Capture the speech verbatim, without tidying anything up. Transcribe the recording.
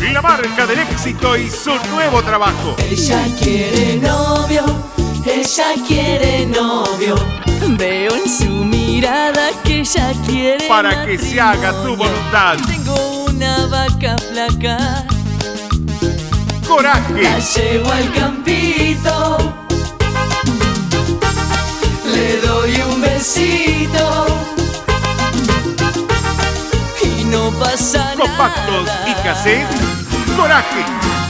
la marca del éxito y su nuevo trabajo. Ella quiere novio, ella quiere novio. Veo en su mirada que ella quiere para que se haga tu voluntad. Tengo una vaca flaca, Coraje. La llevo al campito, le doy un besito y no pasa Compactos nada. y cassette. Coraje.